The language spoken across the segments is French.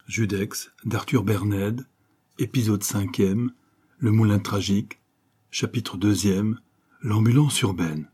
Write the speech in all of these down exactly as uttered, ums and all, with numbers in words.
Judex d'Arthur Berned, épisode cinquième, Le moulin tragique, chapitre deuxième, l'ambulance urbaine.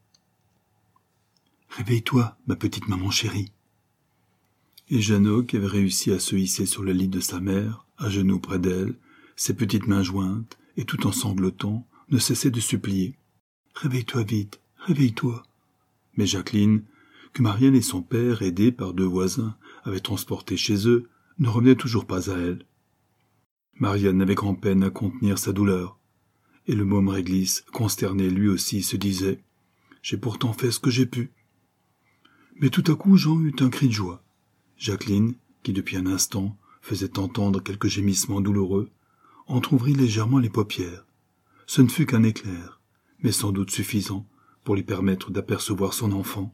Réveille-toi, ma petite maman chérie. Et Jeannot, qui avait réussi à se hisser sur le lit de sa mère, à genoux près d'elle, ses petites mains jointes, et tout en sanglotant, ne cessait de supplier. Réveille-toi vite, réveille-toi. Mais Jacqueline, que Marianne et son père, aidés par deux voisins, avaient transportée chez eux, ne revenait toujours pas à elle. Marianne avait grand-peine à contenir sa douleur, et le môme Réglisse, consterné lui aussi, se disait « J'ai pourtant fait ce que j'ai pu ». Mais tout à coup Jean eut un cri de joie. Jacqueline, qui depuis un instant faisait entendre quelques gémissements douloureux, entr'ouvrit légèrement les paupières. Ce ne fut qu'un éclair, mais sans doute suffisant pour lui permettre d'apercevoir son enfant.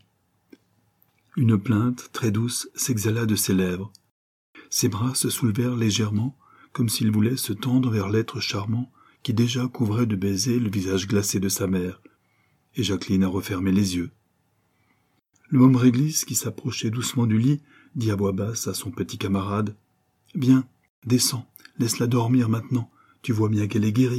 Une plainte très douce s'exhala de ses lèvres. Ses bras se soulevèrent légèrement, comme s'il voulait se tendre vers l'être charmant qui déjà couvrait de baisers le visage glacé de sa mère, et Jacqueline a refermé les yeux. Le môme Réglisse, qui s'approchait doucement du lit, dit à voix basse à son petit camarade « Viens, descends, laisse-la dormir maintenant, tu vois bien qu'elle est guérie. »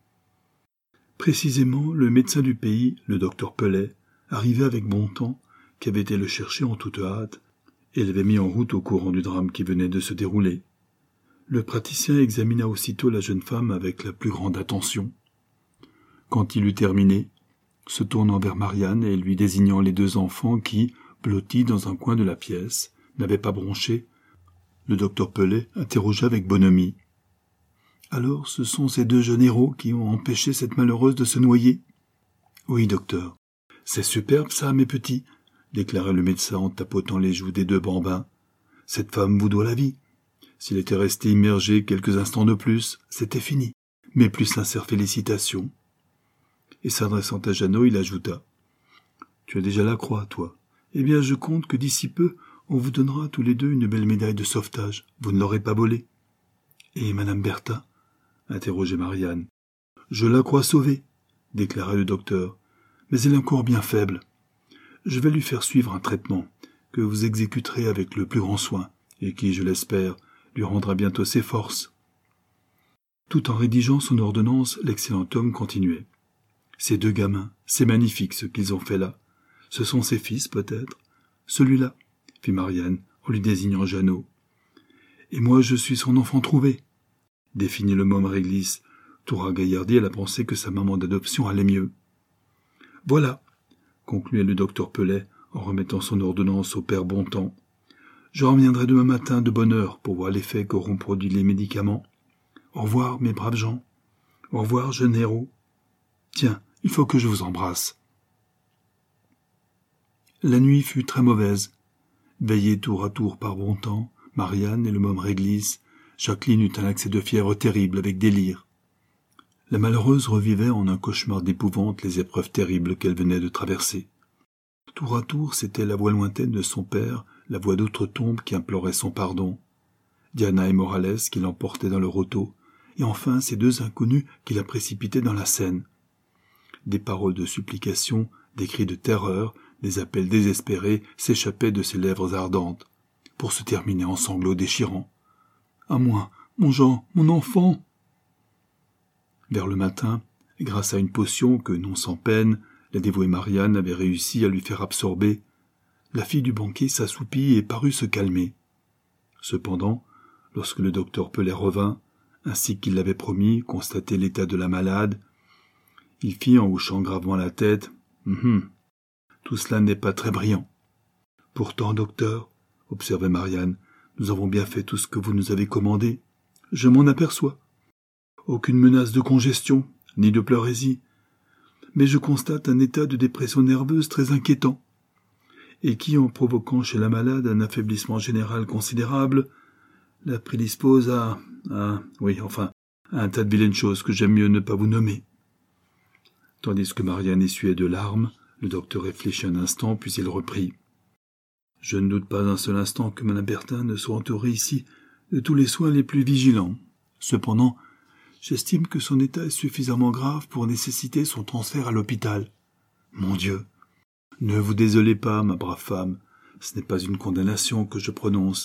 Précisément, le médecin du pays, le docteur Pellet, arrivait avec Bontemps, qui avait été le chercher en toute hâte, et l'avait mis en route au courant du drame qui venait de se dérouler. Le praticien examina aussitôt la jeune femme avec la plus grande attention. Quand il eut terminé, se tournant vers Marianne et lui désignant les deux enfants qui, blottis dans un coin de la pièce, n'avaient pas bronché, le docteur Pellet interrogea avec bonhomie. « Alors, ce sont ces deux jeunes héros qui ont empêché cette malheureuse de se noyer ?»« Oui, docteur. C'est superbe, ça, mes petits, » déclara le médecin en tapotant les joues des deux bambins. « Cette femme vous doit la vie. S'il était resté immergé quelques instants de plus, c'était fini. Mes plus sincères félicitations. » Et s'adressant à Jeannot, il ajouta. « Tu as déjà la croix, toi. Eh bien, je compte que d'ici peu, on vous donnera tous les deux une belle médaille de sauvetage. Vous ne l'aurez pas volée. »« Et madame Bertha ?» interrogeait Marianne. « Je la crois sauvée, » déclara le docteur. « Mais elle est encore bien faible. Je vais lui faire suivre un traitement que vous exécuterez avec le plus grand soin et qui, je l'espère, lui rendra bientôt ses forces. » Tout en rédigeant son ordonnance, l'excellent homme continuait. « Ces deux gamins, c'est magnifique ce qu'ils ont fait là. Ce sont ses fils, peut-être. Celui-là, » fit Marianne en lui désignant Jeannot. « Et moi, je suis son enfant trouvé, » définit le môme Réglisse, tout ragaillardi à la pensée que sa maman d'adoption allait mieux. « Voilà, » concluait le docteur Pellet en remettant son ordonnance au père Bontemps. « Je reviendrai demain matin de bonne heure pour voir l'effet qu'auront produit les médicaments. Au revoir, mes braves gens. Au revoir, jeunes héros. Tiens, il faut que je vous embrasse. » La nuit fut très mauvaise. Veillée tour à tour par Bontemps, Marianne et le môme Réglisse, Jacqueline eut un accès de fièvre terrible avec délire. La malheureuse revivait en un cauchemar d'épouvante les épreuves terribles qu'elle venait de traverser. Tour à tour, c'était la voix lointaine de son père, la voix d'outre-tombe qui implorait son pardon, Diana et Morales qui l'emportaient dans leur auto, et enfin ces deux inconnus qui la précipitaient dans la Seine. Des paroles de supplication, des cris de terreur, des appels désespérés s'échappaient de ses lèvres ardentes, pour se terminer en sanglots déchirants. « À moi, mon Jean, mon enfant !» Vers le matin, grâce à une potion que, non sans peine, la dévouée Marianne avait réussi à lui faire absorber, la fille du banquier s'assoupit et parut se calmer. Cependant, lorsque le docteur Pellet revint, ainsi qu'il l'avait promis, constater l'état de la malade, il fit en hochant gravement la tête hum, « Tout cela n'est pas très brillant. »« Pourtant, docteur, » observait Marianne, « nous avons bien fait tout ce que vous nous avez commandé. Je m'en aperçois. Aucune menace de congestion, ni de pleurésie. Mais je constate un état de dépression nerveuse très inquiétant, et qui, en provoquant chez la malade un affaiblissement général considérable, la prédispose à... à... oui, enfin, à un tas de vilaines choses que j'aime mieux ne pas vous nommer. » Tandis que Marianne essuyait de larmes, le docteur réfléchit un instant, puis il reprit. « Je ne doute pas un seul instant que Mme Bertha ne soit entourée ici de tous les soins les plus vigilants. Cependant, j'estime que son état est suffisamment grave pour nécessiter son transfert à l'hôpital. Mon Dieu! Ne vous désolez pas, ma brave femme, ce n'est pas une condamnation que je prononce,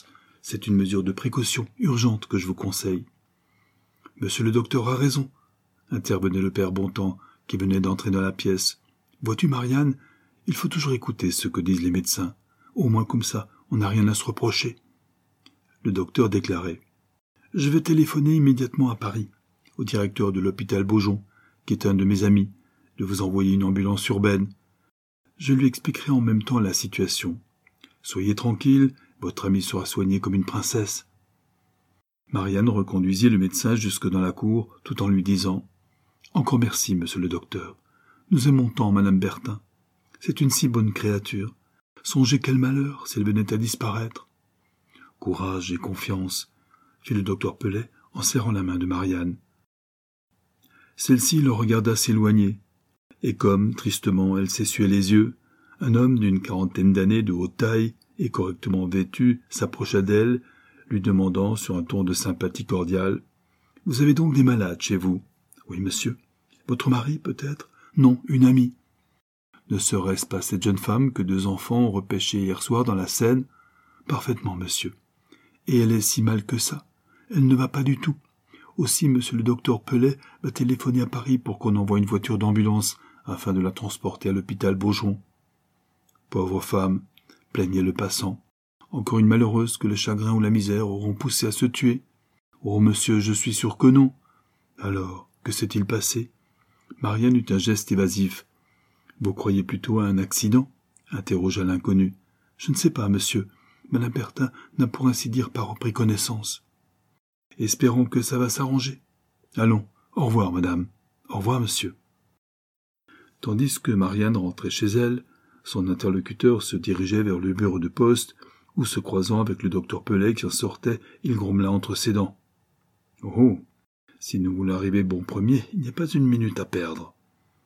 C'est une mesure de précaution urgente que je vous conseille. Monsieur le docteur a raison, intervenait le père Bontemps, qui venait d'entrer dans la pièce. Vois-tu, Marianne, il faut toujours écouter ce que disent les médecins. Au moins comme ça, on n'a rien à se reprocher. Le docteur déclarait. Je vais téléphoner immédiatement à Paris, au directeur de l'hôpital Beaujon, qui est un de mes amis, de vous envoyer une ambulance urbaine. Je lui expliquerai en même temps la situation. Soyez tranquille, votre amie sera soignée comme une princesse. Marianne reconduisit le médecin jusque dans la cour, tout en lui disant « Encore merci, monsieur le docteur. Nous aimons tant madame Bertin. C'est une si bonne créature. Songez quel malheur si elle venait à disparaître. » Courage et confiance, fit le docteur Pellet en serrant la main de Marianne. Celle-ci le regarda s'éloigner, et comme, tristement, elle s'essuyait les yeux, un homme d'une quarantaine d'années de haute taille et correctement vêtu s'approcha d'elle, lui demandant sur un ton de sympathie cordiale « Vous avez donc des malades chez vous ?»« Oui, monsieur. »« Votre mari, peut-être ?»« Non, une amie. »« Ne serait-ce pas cette jeune femme que deux enfants ont repêchée hier soir dans la Seine ?»« Parfaitement, monsieur. »« Et elle est si mal que ça. Elle ne va pas du tout. Aussi, monsieur le docteur Pellet va téléphoner à Paris pour qu'on envoie une voiture d'ambulance afin de la transporter à l'hôpital Beaujon. » Pauvre femme, plaignait le passant. Encore une malheureuse que le chagrin ou la misère auront poussée à se tuer. Oh, monsieur, je suis sûr que non. Alors, que s'est-il passé? Marianne eut un geste évasif. Vous croyez plutôt à un accident? Interrogea l'inconnu. Je ne sais pas, monsieur. Madame Bertin n'a pour ainsi dire pas repris connaissance. Espérons que ça va s'arranger. Allons, au revoir, madame. Au revoir, monsieur. Tandis que Marianne rentrait chez elle, son interlocuteur se dirigeait vers le bureau de poste, où, se croisant avec le docteur Pellet qui en sortait, il grommela entre ses dents. « Oh, si nous voulons arriver bon premier, il n'y a pas une minute à perdre. »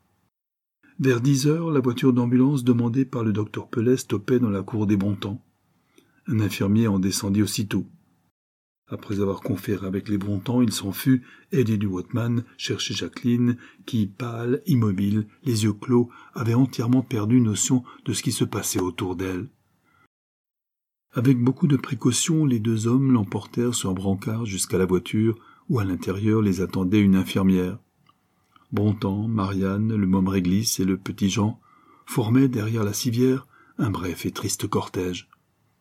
Vers dix heures, la voiture d'ambulance demandée par le docteur Pellet stoppait dans la cour des Bontemps. Un infirmier en descendit aussitôt. Après avoir conféré avec les Bontemps, il s'en fut, aidé du Wattman, chercher Jacqueline, qui, pâle, immobile, les yeux clos, avait entièrement perdu notion de ce qui se passait autour d'elle. Avec beaucoup de précautions, les deux hommes l'emportèrent sur un brancard jusqu'à la voiture, où à l'intérieur les attendait une infirmière. Bontemps, Marianne, le môme Réglisse et le petit Jean formaient derrière la civière un bref et triste cortège.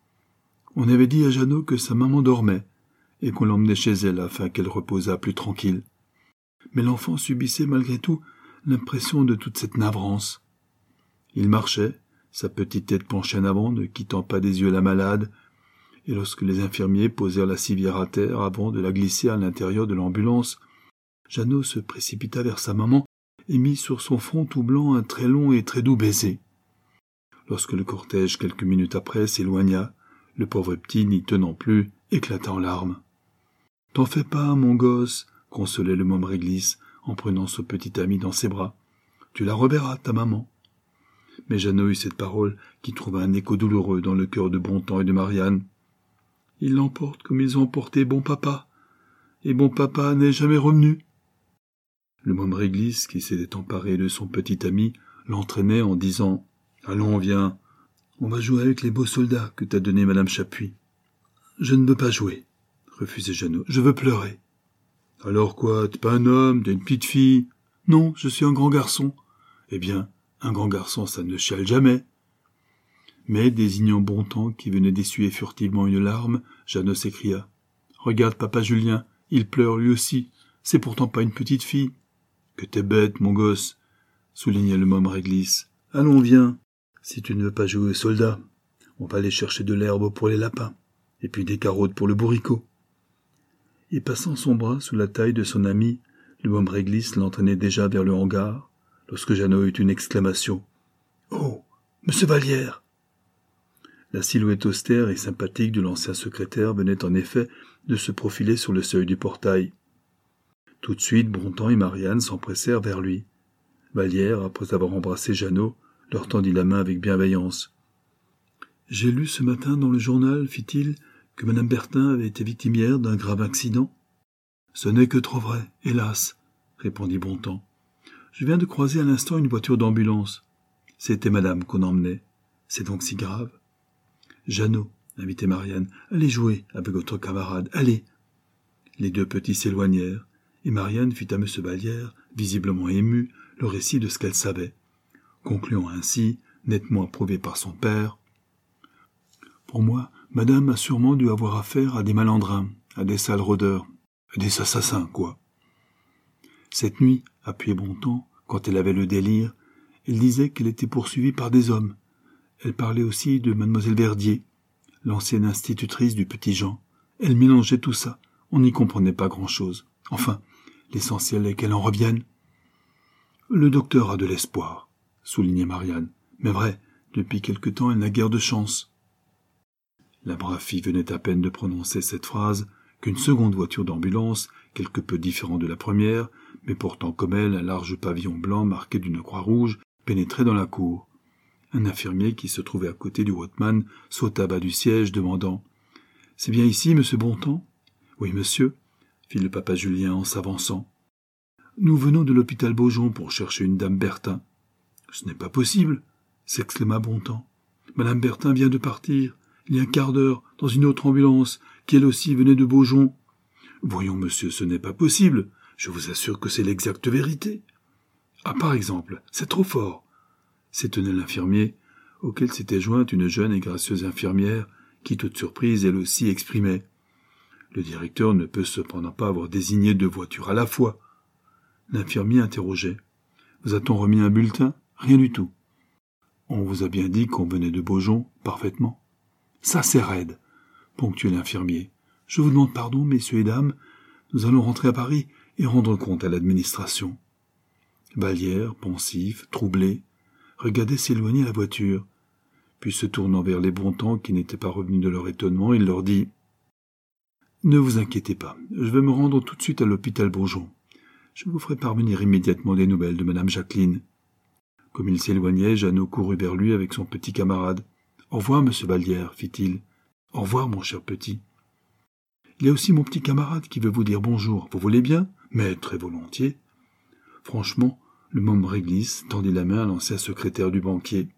On avait dit à Jeannot que sa maman dormait, et qu'on l'emmenait chez elle afin qu'elle reposât plus tranquille. Mais l'enfant subissait malgré tout l'impression de toute cette navrance. Il marchait, sa petite tête penchée en avant, ne quittant pas des yeux la malade, et lorsque les infirmiers posèrent la civière à terre avant de la glisser à l'intérieur de l'ambulance, Jeannot se précipita vers sa maman et mit sur son front tout blanc un très long et très doux baiser. Lorsque le cortège, quelques minutes après, s'éloigna, le pauvre petit, n'y tenant plus, éclata en larmes. « T'en fais pas, mon gosse, » consolait le môme Réglisse, en prenant ce petit ami dans ses bras. « Tu la reverras, ta maman. » Mais Jeannot eut cette parole qui trouva un écho douloureux dans le cœur de Bontemps et de Marianne. « Ils l'emportent comme ils ont emporté bon papa, et bon papa n'est jamais revenu. » Le môme Réglisse, qui s'était emparé de son petit ami, l'entraînait en disant « Allons, viens, on va jouer avec les beaux soldats que t'a donnés madame Chapuis. »« Je ne veux pas jouer, » refusait Jeannot, « je veux pleurer. »« Alors quoi, t'es pas un homme, t'es une petite fille. »« Non, je suis un grand garçon. »« Eh bien, un grand garçon, ça ne chiale jamais. » Mais, désignant Bontemps qui venait d'essuyer furtivement une larme, Jeannot s'écria. « Regarde papa Julien, il pleure lui aussi, c'est pourtant pas une petite fille. »« Que t'es bête, mon gosse, » soulignait le môme Réglisse. « Allons, viens, si tu ne veux pas jouer aux soldats, on va aller chercher de l'herbe pour les lapins, et puis des carottes pour le bourricot. » Et passant son bras sous la taille de son ami, le môme Réglisse l'entraînait déjà vers le hangar, lorsque Jeannot eut une exclamation. « Oh, monsieur Vallière !» La silhouette austère et sympathique de l'ancien secrétaire venait en effet de se profiler sur le seuil du portail. Tout de suite, Bontemps et Marianne s'empressèrent vers lui. Vallière, après avoir embrassé Jeannot, leur tendit la main avec bienveillance. « J'ai lu ce matin dans le journal, fit-il, que madame Bertin avait été victimière d'un grave accident. »« Ce n'est que trop vrai, hélas, » répondit Bontemps. « Je viens de croiser à l'instant une voiture d'ambulance. C'était madame qu'on emmenait. C'est donc si grave ?» Jeannot, invitait Marianne. Allez jouer avec votre camarade, allez. Les deux petits s'éloignèrent, et Marianne fit à M. Vallière, visiblement ému, le récit de ce qu'elle savait, concluant ainsi, nettement approuvé par son père. Pour moi, madame a sûrement dû avoir affaire à des malandrins, à des sales rôdeurs, à des assassins, quoi. Cette nuit, appuyée Bontemps, quand elle avait le délire, elle disait qu'elle était poursuivie par des hommes. Elle parlait aussi de mademoiselle Verdier, l'ancienne institutrice du Petit Jean. Elle mélangeait tout ça. On n'y comprenait pas grand-chose. Enfin, l'essentiel est qu'elle en revienne. Le docteur a de l'espoir, soulignait Marianne. Mais vrai, depuis quelque temps, elle n'a guère de chance. La brave fille venait à peine de prononcer cette phrase qu'une seconde voiture d'ambulance, quelque peu différente de la première, mais portant comme elle un large pavillon blanc marqué d'une croix rouge, pénétrait dans la cour. Un infirmier qui se trouvait à côté du Wattman sauta bas du siège, demandant « C'est bien ici, monsieur Bontemps ?»« Oui, monsieur, » fit le papa Julien en s'avançant. « Nous venons de l'hôpital Beaujon pour chercher une dame Bertin. »« Ce n'est pas possible !» s'exclama Bontemps. « Madame Bertin vient de partir, il y a un quart d'heure, dans une autre ambulance, qui elle aussi venait de Beaujon. »« Voyons, monsieur, ce n'est pas possible. Je vous assure que c'est l'exacte vérité. »« Ah, par exemple, c'est trop fort !» s'étonnait l'infirmier, auquel s'était jointe une jeune et gracieuse infirmière, qui, toute surprise, elle aussi exprimait. Le directeur ne peut cependant pas avoir désigné deux voitures à la fois. L'infirmier interrogeait. « Vous a-t-on remis un bulletin ? Rien du tout. »« On vous a bien dit qu'on venait de Beaujon, parfaitement. »« Ça, c'est raide, » ponctuait l'infirmier. « Je vous demande pardon, messieurs et dames, nous allons rentrer à Paris et rendre compte à l'administration. » Vallière, pensif, troublé, regardait s'éloigner la voiture. Puis se tournant vers les Bontemps qui n'étaient pas revenus de leur étonnement, il leur dit « Ne vous inquiétez pas, je vais me rendre tout de suite à l'hôpital Beaujon. Je vous ferai parvenir immédiatement des nouvelles de madame Jacqueline. » Comme il s'éloignait, Jeannot courut vers lui avec son petit camarade. « Au revoir, monsieur Vallière, fit-il. Au revoir, mon cher petit. Il y a aussi mon petit camarade qui veut vous dire bonjour. Vous voulez bien ? Mais très volontiers. » Franchement, le môme réglisse tendit la main à l'ancien secrétaire du banquier.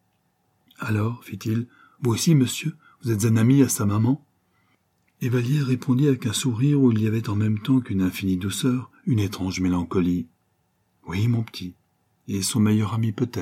« Alors, fit-il, vous aussi, monsieur, vous êtes un ami à sa maman ?» Et Vallière répondit avec un sourire où il y avait en même temps qu'une infinie douceur, une étrange mélancolie. « Oui, mon petit, et son meilleur ami peut-être. »